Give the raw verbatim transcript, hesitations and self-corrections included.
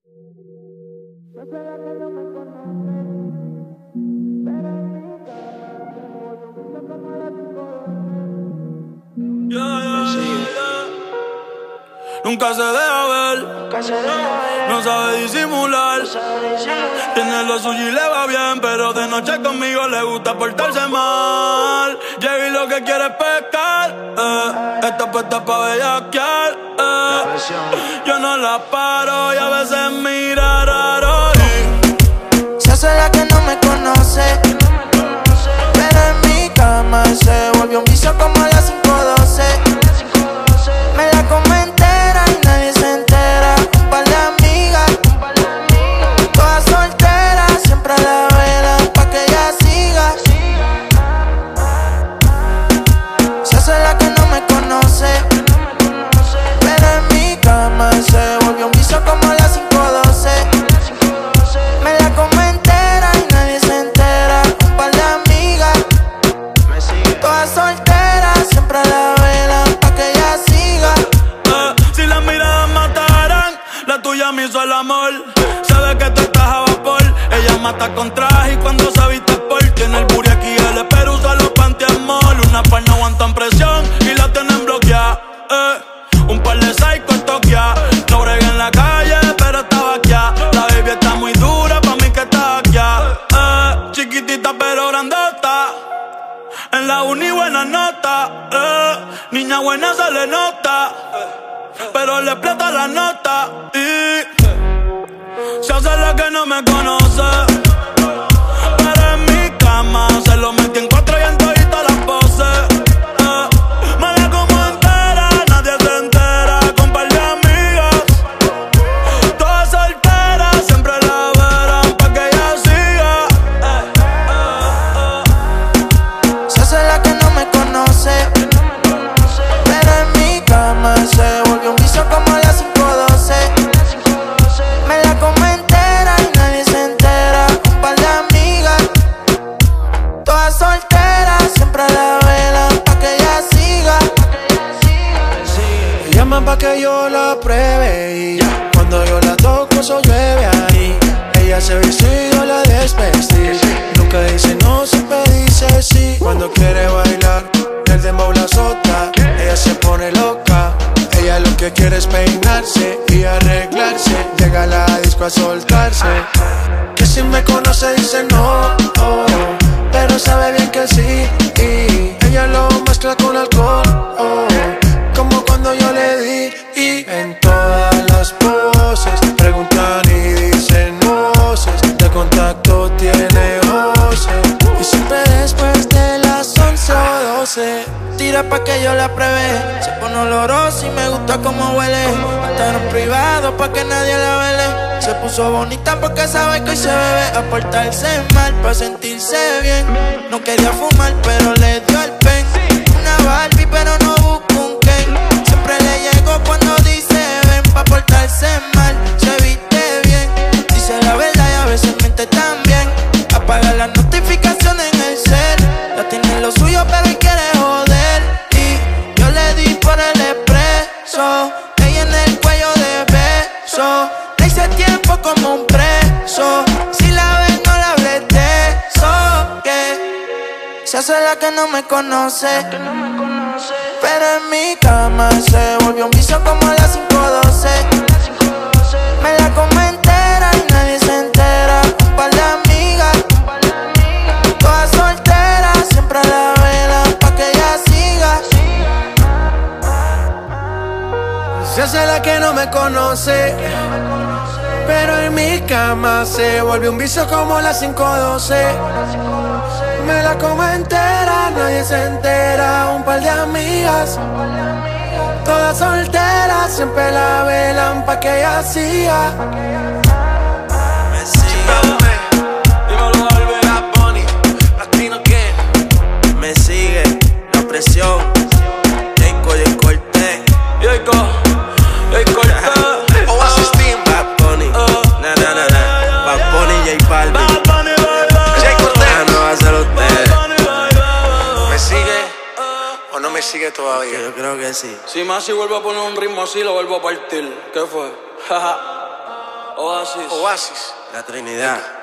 Nunca se deja ver, no sabe disimular. Tiene lo suyo y le va bien, pero de noche conmigo le gusta portarse mal. Llega y lo que quiere es pescar, eh. Está puesta pa' bellaquear, eh. Yo no la paro y a veces mira raro y se hace la que no me conoce, pero en mi cama se volvió un vicio como a las cinco doce. Me la como entera y nadie se entera. Un par de amigas, todas solteras, siempre la velan pa' que ella siga. Se hace la que no me conoce, pero en mi cama se volvió un vicio como a las cinco doce. Me la como entera y nadie se entera. Un par de amigas, todas solteras, siempre la velan pa' que ella siga. Eh, si las miradas mataran, la tuya me hizo el amor. Sabe que tú estás a vapor. Ella mata con traje y cuando se viste por tiene el booty aquí, el espero usa los pantiamol. Una par no aguantan presión y la tienen bloqueada. Eh, un par de psychos toquea. No bregué en la calle, pero estaba aquí. La baby está muy dura, pa' mí que está aquí. Eh, chiquitita pero grandota. En la uni buena nota, eh. Niña buena se le nota, pero le explota la nota y se hace la que no me conoce, pero en mi cama se lo metí en cuatro y en todita las poses, eh. Me la como entera, nadie se entera. Con par de amigas, todas solteras, siempre la verán pa' que ella siga, eh, eh, eh. Se hace la que no me conoce, pero en mi cama se volvió un vicio como a las cinco doce. Me la como entera y nadie se entera. Un par de amigas, todas solteras, siempre la velan pa' que ella siga. Me llaman pa' que yo la pruebe y cuando yo la toco eso llueve ahí. Ella se viste y yo la desvestí. Nunca dice no, siempre dice sí. Cuando quiere bailar, el dembow la azota. Ella se pone loca. Ella lo que quiere es peinarse y arreglarse. Llega a la disco a soltarse. Que si me conoce dice no, oh, pero sabe bien que sí. Y ella lo mezcla con alcohol, oh, como cuando yo le di. Y en todas las poses preguntan y dicen voces. De contacto tiene voces. Y siempre después de las once o doce tira pa' que yo la pruebe. Se pone olorosa y me gusta como huele. Hasta en privado pa' que nadie la vele. Se puso bonita porque sabe que hoy se bebe. A portarse mal pa' sentirse bien. No quería fumar pero le dio el pen. Una Barbie pero no busca un Ken. Siempre le llego cuando dice ven. Pa' portarse mal, se viste bien. Dice la verdad y a veces miente también. Apaga las notificaciones en el cel. Ya tiene lo suyo pero hoy quiere joder. Y yo le di por el expreso. Ella en el cuello de beso. Le hice tiempo como un preso. Si la ves no la hables de eso. Que se hace la que no me conoce, pero en mi cama se volvió un vicio como a las cinco doce. Me la como entera y nadie se entera. Un par de amigas, todas solteras, siempre la velan pa' que ella siga. Se hace la que no me conoce, pero en mi cama se volvió un vicio como las cinco doce. Me la como entera, nadie se entera. Un par de amigas, todas solteras, siempre la velan pa' que ella siga. Me sigue, dímelo Albert, Bad Bunny, Latino King. Me sigue, la presión, Jayco y el Cortez. Jayco, Jayco Cortez. Oasis Team, Bad Bunny, na na na na. Bad Bunny, J Balvin, Jay Cortez. Ah, no va a ser usted. ¿Me sigue o no me sigue todavía? Yo creo que sí. Si Masi vuelve a poner un ritmo así, lo vuelvo a partir. ¿Qué fue? Jaja. Oasis. Oasis. La Trinidad.